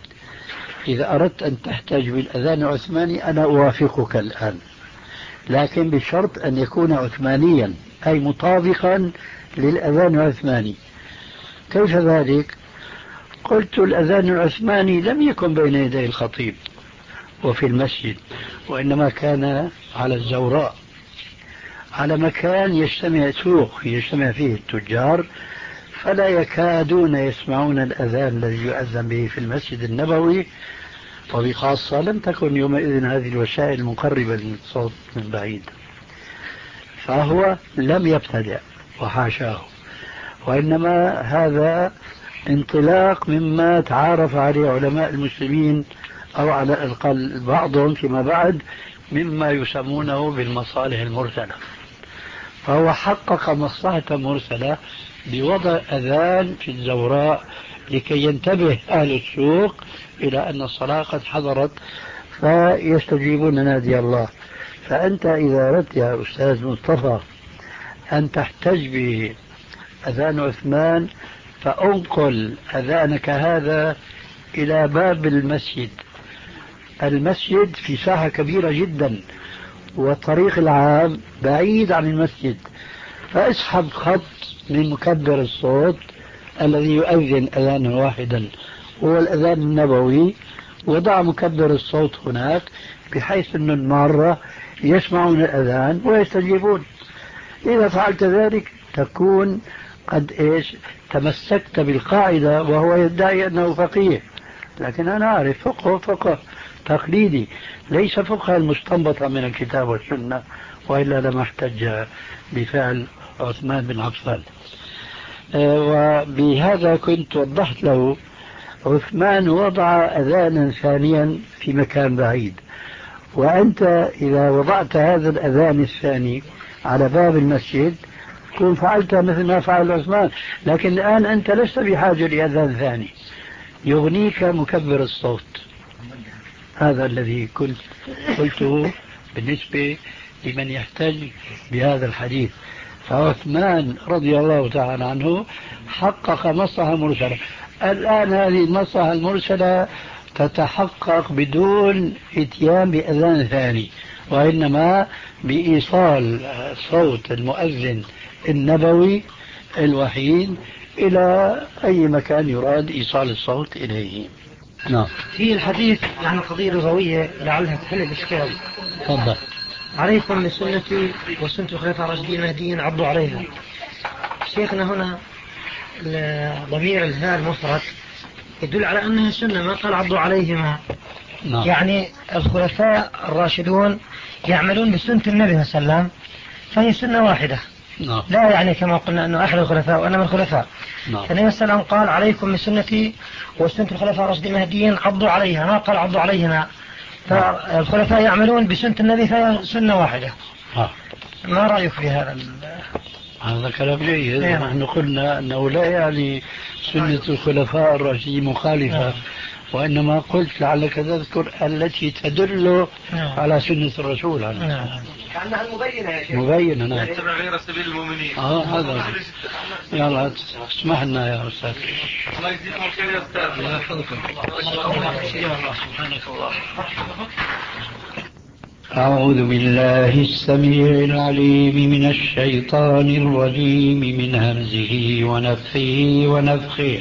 إذا أردت أن تحتج بالأذان العثماني أنا أوافقك الآن، لكن بشرط أن يكون عثمانيا أي مطابقا للأذان العثماني. كيف ذلك؟ قلت الأذان العثماني لم يكن بين يدي الخطيب وفي المسجد، وإنما كان على الزوراء، على مكان يجتمع سوق يجتمع فيه التجار، فلا يكادون يسمعون الأذان الذي يؤذن به في المسجد النبوي، وبخاصة لم تكن يومئذ هذه الوسائل مقربة للصوت من بعيد. فهو لم يبتدع وحاشاه، وإنما هذا انطلاق مما تعارف عليه علماء المسلمين، أو على الأقل بعضهم فيما بعد، مما يسمونه بالمصالح المرسلة. فهو حقق مصلحة مرسلة بوضع أذان في الزوراء لكي ينتبه أهل السوق إلى أن الصلاة قد حضرت فيستجيبون نادي الله. فأنت إذا أردت يا أستاذ مصطفى أن تحتج بأذان عثمان فأنقل أذانك هذا إلى باب المسجد. المسجد في ساحة كبيرة جدا، والطريق العام بعيد عن المسجد، فاسحب خط من مكبر الصوت الذي يؤذن أذانا واحدا هو الأذان النبوي، وضع مكبر الصوت هناك بحيث أن المارة يسمعون الأذان ويستجيبون. إذا فعلت ذلك تكون قد إيش تمسكت بالقاعدة، وهو يدعي أنه فقيه، لكن أنا أعرف فقه فقه تقليدي ليس فقه المستنبطة من الكتاب والسنة، وإلا لما احتج بفعل عثمان بن عفان. وبهذا كنت وضحت له عثمان وضع أذانا ثانيا في مكان بعيد، وأنت إذا وضعت هذا الأذان الثاني على باب المسجد كن فعلت مثل ما فعل عثمان. لكن الآن أنت لست بحاجة لأذان ثاني، يغنيك مكبر الصوت. هذا الذي كنت قلته بالنسبة لمن يحتج بهذا الحديث. فعثمان رضي الله تعالى عنه حقق مصلحة مرسلة. الآن هذه المصلحة المرسلة تتحقق بدون اتيان بأذان ثاني، وإنما بإيصال صوت المؤذن النبوي الوحيد إلى أي مكان يراد إيصال الصوت إليه. نعم. في الحديث عن قضية لغوية لعلها تحل الإشكال. تفضل. عليكم بسنتي وسنة الخلفاء الراشدين المهديين عضوا عليها. شيخنا هنا ضمير الهاء المفرد يدل على أنها سنة، ما قال عضوا عليهما. نعم. يعني الخلفاء الراشدون يعملون بسنة النبي صلى الله عليه وسلم، فهي سنة واحدة. نعم. لا يعني كما قلنا أنه أحد الخلفاء وأنا من الخلفاء. نعم. فالنبي صلى الله عليه وسلم قال عليكم بسنتي وسنة الخلفاء الراشدين المهديين عضوا عليها، ما قال عضوا عليهما. فالخلفاء يعملون بسنة النبي فهي سنة واحدة. آه. ما رأيك في هذا؟ هذا كلام جيد. نحن قلنا أنه لا يعني سنة الخلفاء الراشدين مخالفة، وإنما قلت لعلك تذكر التي تدل على سنة الرسول عليه. كأنها المبينة يا شيخ. مبينة. نعم. يتبع غير سبيل المؤمنين. اه هذا. يلا اسمح لنا يا أستاذ. الله يجزيكم الخير يا أستاذ. الله يحفظكم. سبحانك الله. أعوذ بالله السميع العليم من الشيطان الرجيم من همزه ونفخه ونفخه.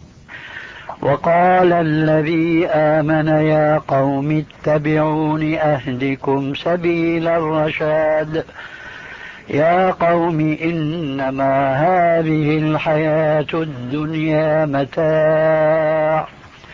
وقال الذي آمن يا قوم اتبعون أهدكم سبيل الرشاد يا قوم إنما هذه الحياة الدنيا متاع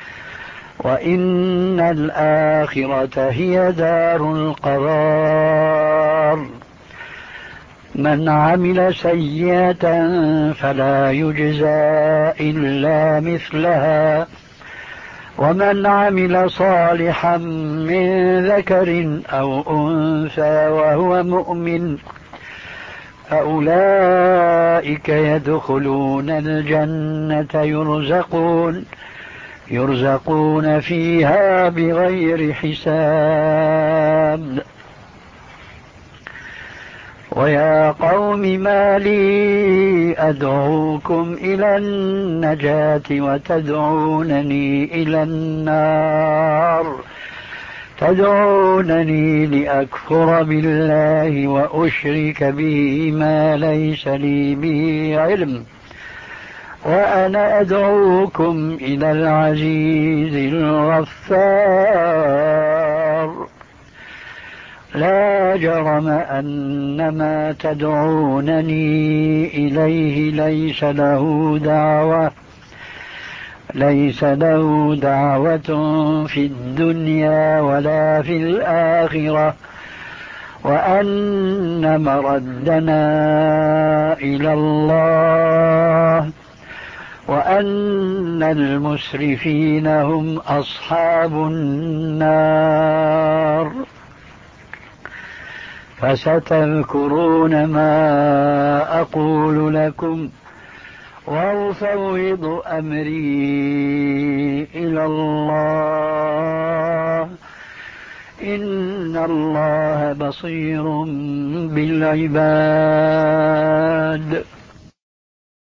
وإن الآخرة هي دار القرار من عمل سيئة فلا يجزى إلا مثلها ومن عمل صالحا من ذكر أو أنثى وهو مؤمن فأولئك يدخلون الجنة يرزقون يرزقون فيها بغير حساب. ويا قوم ما لي أدعوكم إلى النجاة وتدعونني إلى النار تدعونني لأكفر بالله وأشرك به ما ليس لي به علم وأنا أدعوكم إلى العزيز الغفار. لا جرم أن ما تدعونني إليه ليس له دعوة ليس له دعوة في الدنيا ولا في الآخرة وأن مردنا إلى الله وأن المسرفين هم أصحاب النار. فستذكرون ما أقول لكم وأفوض أمري إلى الله إن الله بصير بالعباد.